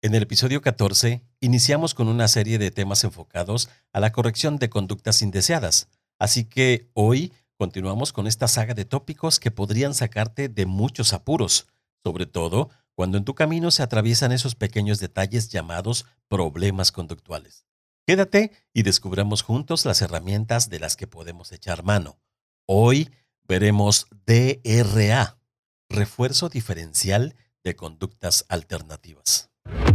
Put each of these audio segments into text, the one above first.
En el episodio 14, iniciamos con una serie de temas enfocados a la corrección de conductas indeseadas, así que hoy continuamos con esta saga de tópicos que podrían sacarte de muchos apuros, sobre todo cuando en tu camino se atraviesan esos pequeños detalles llamados problemas conductuales. Quédate y descubramos juntos las herramientas de las que podemos echar mano. Hoy veremos DRA, refuerzo diferencial de conductas alternativas.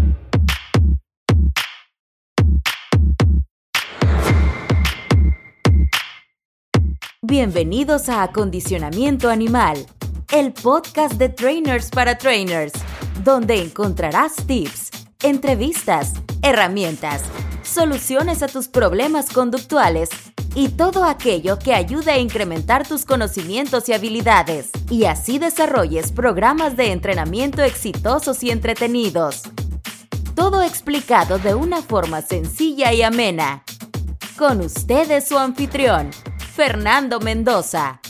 Bienvenidos a Acondicionamiento Animal, el podcast de trainers para trainers, donde encontrarás tips, entrevistas, herramientas, soluciones a tus problemas conductuales y todo aquello que ayude a incrementar tus conocimientos y habilidades, y así desarrolles programas de entrenamiento exitosos y entretenidos. Todo explicado de una forma sencilla y amena. Con ustedes su anfitrión, Fernando Mendoza.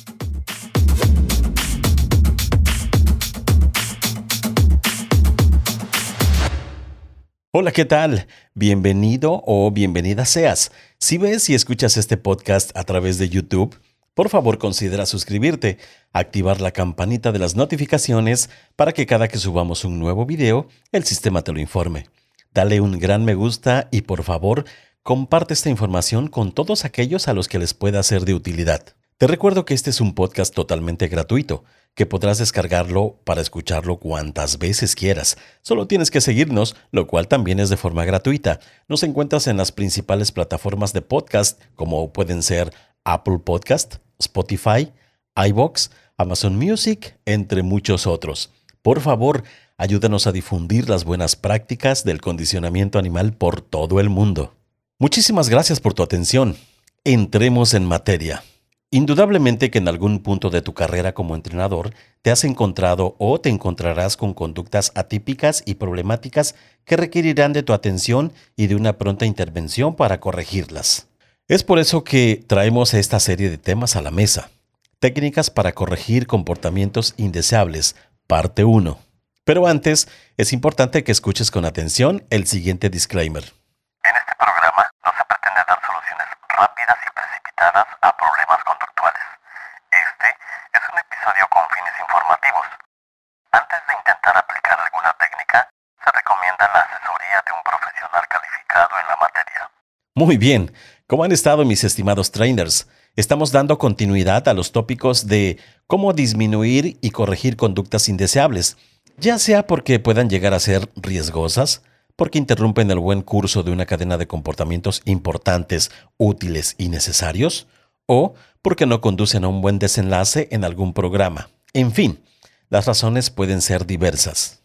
Hola, ¿qué tal? Bienvenido o bienvenida seas. Si ves y escuchas este podcast a través de YouTube, por favor considera suscribirte, activar la campanita de las notificaciones para que cada que subamos un nuevo video, el sistema te lo informe. Dale un gran me gusta y por favor, comparte esta información con todos aquellos a los que les pueda ser de utilidad. Te recuerdo que este es un podcast totalmente gratuito, que podrás descargarlo para escucharlo cuantas veces quieras. Solo tienes que seguirnos, lo cual también es de forma gratuita. Nos encuentras en las principales plataformas de podcast, como pueden ser Apple Podcast, Spotify, iVoox, Amazon Music, entre muchos otros. Por favor, ayúdanos a difundir las buenas prácticas del condicionamiento animal por todo el mundo. Muchísimas gracias por tu atención. Entremos en materia. Indudablemente que en algún punto de tu carrera como entrenador te has encontrado o te encontrarás con conductas atípicas y problemáticas que requerirán de tu atención y de una pronta intervención para corregirlas. Es por eso que traemos esta serie de temas a la mesa. Técnicas para corregir comportamientos indeseables, parte 1. Pero antes, es importante que escuches con atención el siguiente disclaimer. En este programa no se pretende dar soluciones rápidas y precipitadas a problemas conductuales. Este es un episodio con fines informativos. Antes de intentar aplicar alguna técnica, se recomienda la asesoría de un profesional calificado en la materia. Muy bien, ¿cómo han estado mis estimados trainers? Estamos dando continuidad a los tópicos de cómo disminuir y corregir conductas indeseables, ya sea porque puedan llegar a ser riesgosas, porque interrumpen el buen curso de una cadena de comportamientos importantes, útiles y necesarios, o porque no conducen a un buen desenlace en algún programa. En fin, las razones pueden ser diversas.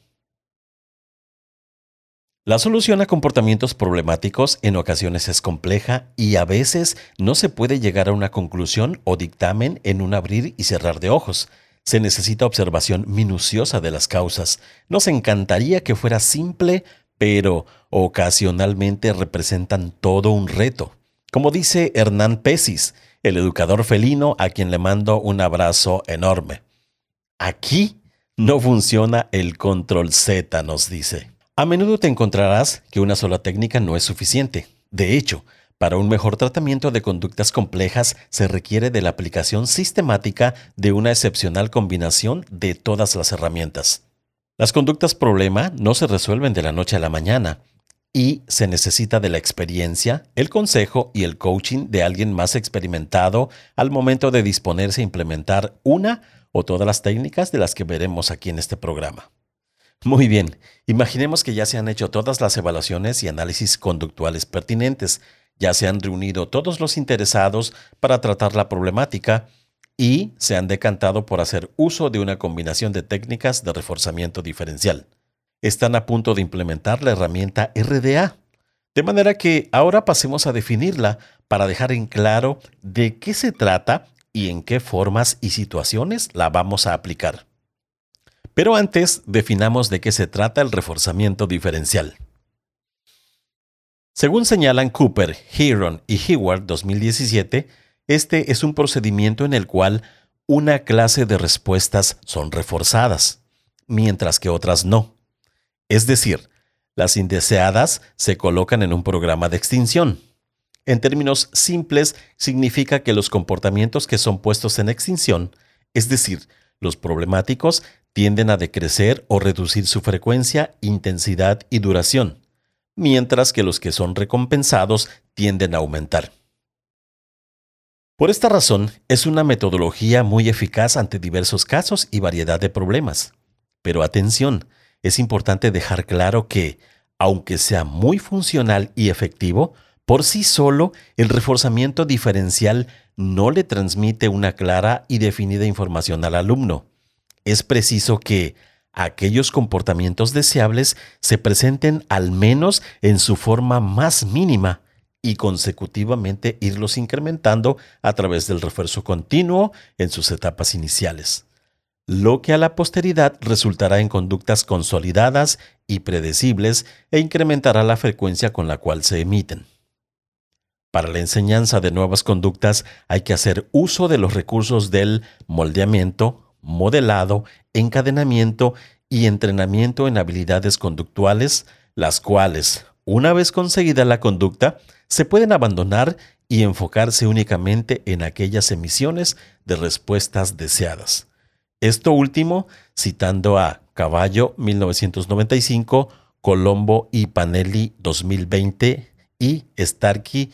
La solución a comportamientos problemáticos en ocasiones es compleja y a veces no se puede llegar a una conclusión o dictamen en un abrir y cerrar de ojos. Se necesita observación minuciosa de las causas. Nos encantaría que fuera simple, pero ocasionalmente representan todo un reto. Como dice Hernán Pesis, el educador felino a quien le mando un abrazo enorme. Aquí no funciona el control Z, nos dice. A menudo te encontrarás que una sola técnica no es suficiente. De hecho, para un mejor tratamiento de conductas complejas se requiere de la aplicación sistemática de una excepcional combinación de todas las herramientas. Las conductas problema no se resuelven de la noche a la mañana y se necesita de la experiencia, el consejo y el coaching de alguien más experimentado al momento de disponerse a implementar una o todas las técnicas de las que veremos aquí en este programa. Muy bien, imaginemos que ya se han hecho todas las evaluaciones y análisis conductuales pertinentes, ya se han reunido todos los interesados para tratar la problemática y se han decantado por hacer uso de una combinación de técnicas de reforzamiento diferencial. Están a punto de implementar la herramienta RDA, de manera que ahora pasemos a definirla para dejar en claro de qué se trata y en qué formas y situaciones la vamos a aplicar. Pero antes, definamos de qué se trata el reforzamiento diferencial. Según señalan Cooper, Heron y Heward 2017, este es un procedimiento en el cual una clase de respuestas son reforzadas, mientras que otras no. Es decir, Las indeseadas se colocan en un programa de extinción. En términos simples, significa que los comportamientos que son puestos en extinción, es decir, los problemáticos, tienden a decrecer o reducir su frecuencia, intensidad y duración, mientras que los que son recompensados tienden a aumentar. Por esta razón, es una metodología muy eficaz ante diversos casos y variedad de problemas. Pero atención, es importante dejar claro que, aunque sea muy funcional y efectivo, por sí solo, el reforzamiento diferencial no le transmite una clara y definida información al alumno. Es preciso que aquellos comportamientos deseables se presenten al menos en su forma más mínima y consecutivamente irlos incrementando a través del refuerzo continuo en sus etapas iniciales, lo que a la posteridad resultará en conductas consolidadas y predecibles e incrementará la frecuencia con la cual se emiten. Para la enseñanza de nuevas conductas hay que hacer uso de los recursos del moldeamiento, modelado, encadenamiento y entrenamiento en habilidades conductuales, las cuales, una vez conseguida la conducta, se pueden abandonar y enfocarse únicamente en aquellas emisiones de respuestas deseadas. Esto último citando a Cavallo 1995, Colombo y Panelli 2020 y Starkey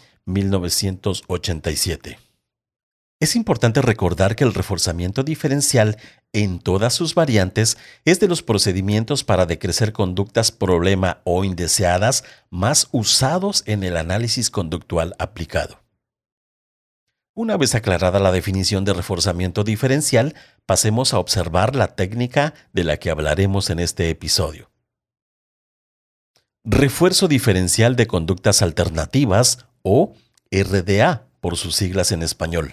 1987. Es importante recordar que el reforzamiento diferencial en todas sus variantes es de los procedimientos para decrecer conductas problema o indeseadas más usados en el análisis conductual aplicado. Una vez aclarada la definición de reforzamiento diferencial, pasemos a observar la técnica de la que hablaremos en este episodio. Refuerzo diferencial de conductas alternativas o RDA por sus siglas en español.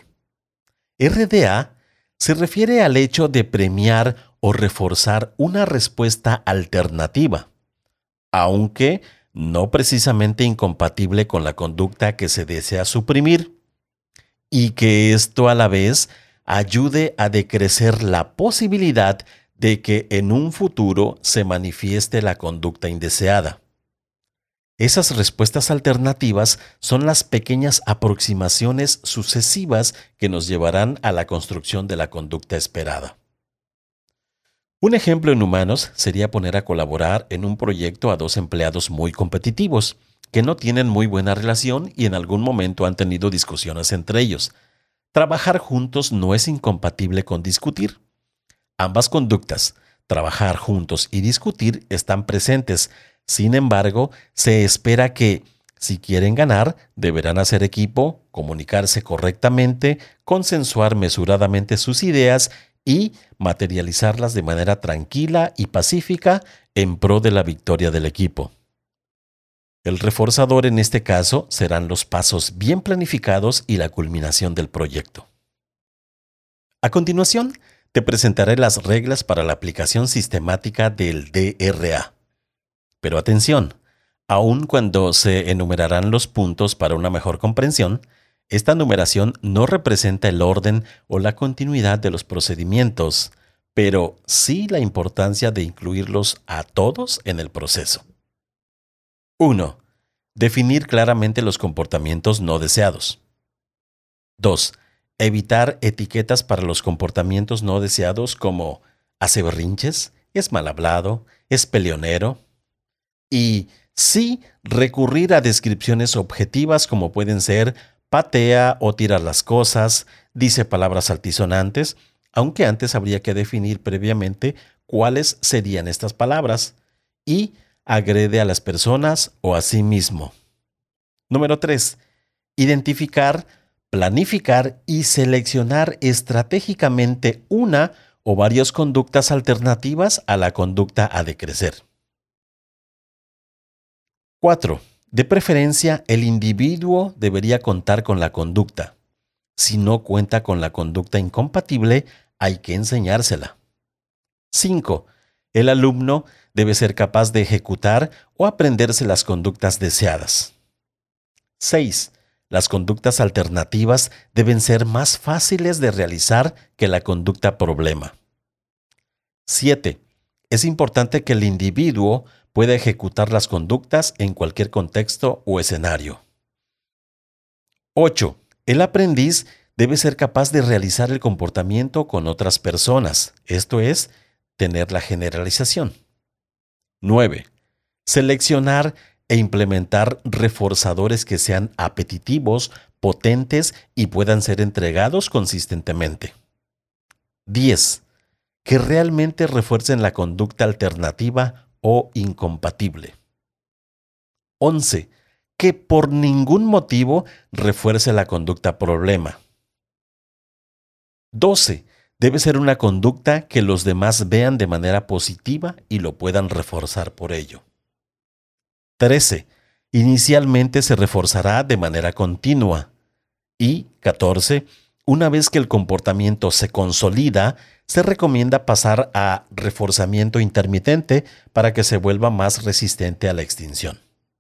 RDA se refiere al hecho de premiar o reforzar una respuesta alternativa, aunque no precisamente incompatible con la conducta que se desea suprimir, y que esto a la vez ayude a decrecer la posibilidad de que en un futuro se manifieste la conducta indeseada. Esas respuestas alternativas son las pequeñas aproximaciones sucesivas que nos llevarán a la construcción de la conducta esperada. Un ejemplo en humanos sería poner a colaborar en un proyecto a dos empleados muy competitivos, que no tienen muy buena relación y en algún momento han tenido discusiones entre ellos. Trabajar juntos no es incompatible con discutir. Ambas conductas, trabajar juntos y discutir, están presentes. Sin embargo, se espera que, si quieren ganar, deberán hacer equipo, comunicarse correctamente, consensuar mesuradamente sus ideas y materializarlas de manera tranquila y pacífica en pro de la victoria del equipo. El reforzador en este caso serán los pasos bien planificados y la culminación del proyecto. A continuación, te presentaré las reglas para la aplicación sistemática del DRA. Pero atención, aun cuando se enumerarán los puntos para una mejor comprensión, esta numeración no representa el orden o la continuidad de los procedimientos, pero sí la importancia de incluirlos a todos en el proceso. 1. Definir claramente los comportamientos no deseados. 2. Evitar etiquetas para los comportamientos no deseados como hace berrinches, es mal hablado, es peleonero. Y sí, recurrir a descripciones objetivas como pueden ser patea o tirar las cosas, dice palabras altisonantes, aunque antes habría que definir previamente cuáles serían estas palabras, y agrede a las personas o a sí mismo. Número 3. Identificar, planificar y seleccionar estratégicamente una o varias conductas alternativas a la conducta a decrecer. 4. De preferencia, el individuo debería contar con la conducta. Si no cuenta con la conducta incompatible, hay que enseñársela. 5. El alumno debe ser capaz de ejecutar o aprenderse las conductas deseadas. 6. Las conductas alternativas deben ser más fáciles de realizar que la conducta problema. 7. Es importante que el individuo pueda ejecutar las conductas en cualquier contexto o escenario. 8. El aprendiz debe ser capaz de realizar el comportamiento con otras personas, esto es, tener la generalización. 9. Seleccionar e implementar reforzadores que sean apetitivos, potentes y puedan ser entregados consistentemente. 10. Que realmente refuercen la conducta alternativa o incompatible. 11. Que por ningún motivo refuerce la conducta problema. 12. Debe ser una conducta que los demás vean de manera positiva y lo puedan reforzar por ello. 13. Inicialmente se reforzará de manera continua. Y 14. Una vez que el comportamiento se consolida, se recomienda pasar a reforzamiento intermitente para que se vuelva más resistente a la extinción.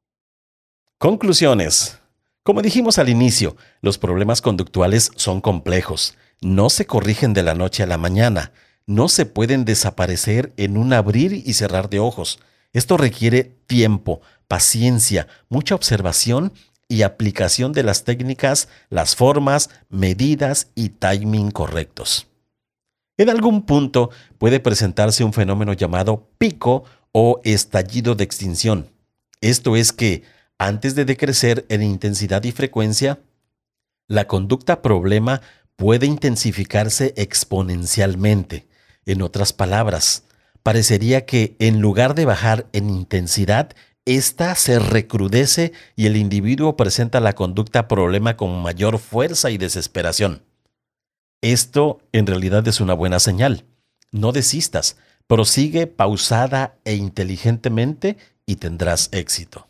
Conclusiones. Como dijimos al inicio, los problemas conductuales son complejos. No se corrigen de la noche a la mañana. No se pueden desaparecer en un abrir y cerrar de ojos. Esto requiere tiempo, paciencia, mucha observación y aplicación de las técnicas, las formas, medidas y timing correctos. En algún punto puede presentarse un fenómeno llamado pico o estallido de extinción. Esto es que, antes de decrecer en intensidad y frecuencia, la conducta problema puede intensificarse exponencialmente. En otras palabras, parecería que en lugar de bajar en intensidad, esta se recrudece y el individuo presenta la conducta problema con mayor fuerza y desesperación. Esto en realidad es una buena señal. No desistas, prosigue pausada e inteligentemente y tendrás éxito.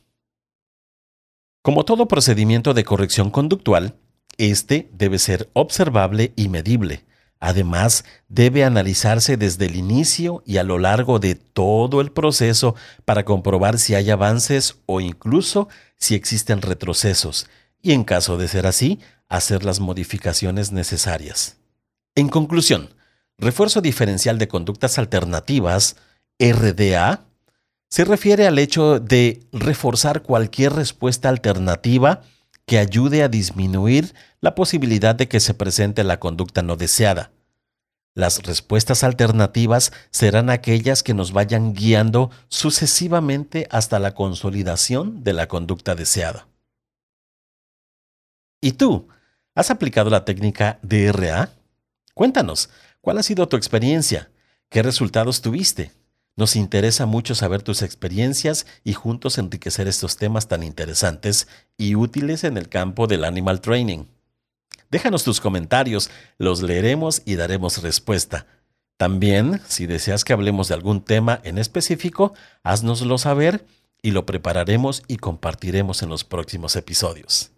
Como todo procedimiento de corrección conductual, este debe ser observable y medible. Además, debe analizarse desde el inicio y a lo largo de todo el proceso para comprobar si hay avances o incluso si existen retrocesos y, en caso de ser así, hacer las modificaciones necesarias. En conclusión, refuerzo diferencial de conductas alternativas, RDA, se refiere al hecho de reforzar cualquier respuesta alternativa que ayude a disminuir la posibilidad de que se presente la conducta no deseada. Las respuestas alternativas serán aquellas que nos vayan guiando sucesivamente hasta la consolidación de la conducta deseada. ¿Y tú? ¿Has aplicado la técnica DRA? Cuéntanos, ¿cuál ha sido tu experiencia? ¿Qué resultados tuviste? Nos interesa mucho saber tus experiencias y juntos enriquecer estos temas tan interesantes y útiles en el campo del Animal Training. Déjanos tus comentarios, los leeremos y daremos respuesta. También, si deseas que hablemos de algún tema en específico, háznoslo saber y lo prepararemos y compartiremos en los próximos episodios.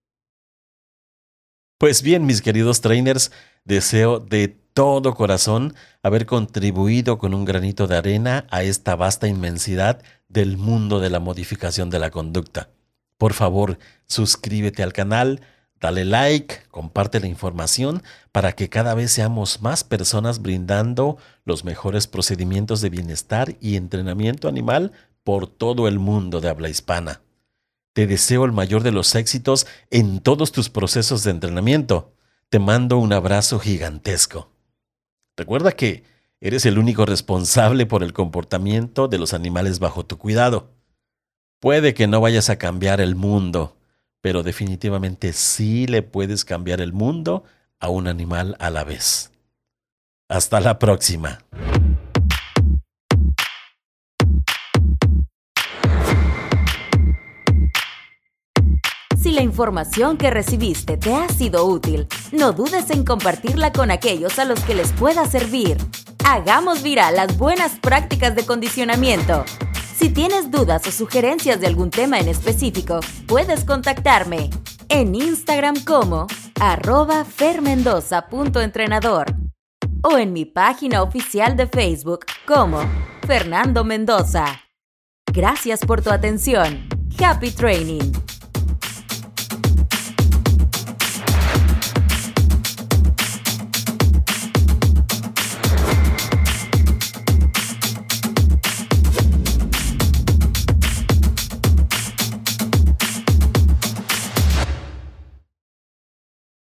Pues bien, mis queridos trainers, deseo de todo corazón haber contribuido con un granito de arena a esta vasta inmensidad del mundo de la modificación de la conducta. Por favor, suscríbete al canal, dale like, comparte la información para que cada vez seamos más personas brindando los mejores procedimientos de bienestar y entrenamiento animal por todo el mundo de habla hispana. Te deseo el mayor de los éxitos en todos tus procesos de entrenamiento. Te mando un abrazo gigantesco. Recuerda que eres el único responsable por el comportamiento de los animales bajo tu cuidado. Puede que no vayas a cambiar el mundo, pero definitivamente sí le puedes cambiar el mundo a un animal a la vez. Hasta la próxima. Si la información que recibiste te ha sido útil, no dudes en compartirla con aquellos a los que les pueda servir. Hagamos viral las buenas prácticas de condicionamiento. Si tienes dudas o sugerencias de algún tema en específico, puedes contactarme en Instagram como @fermendoza.entrenador o en mi página oficial de Facebook como Fernando Mendoza. Gracias por tu atención. Happy Training.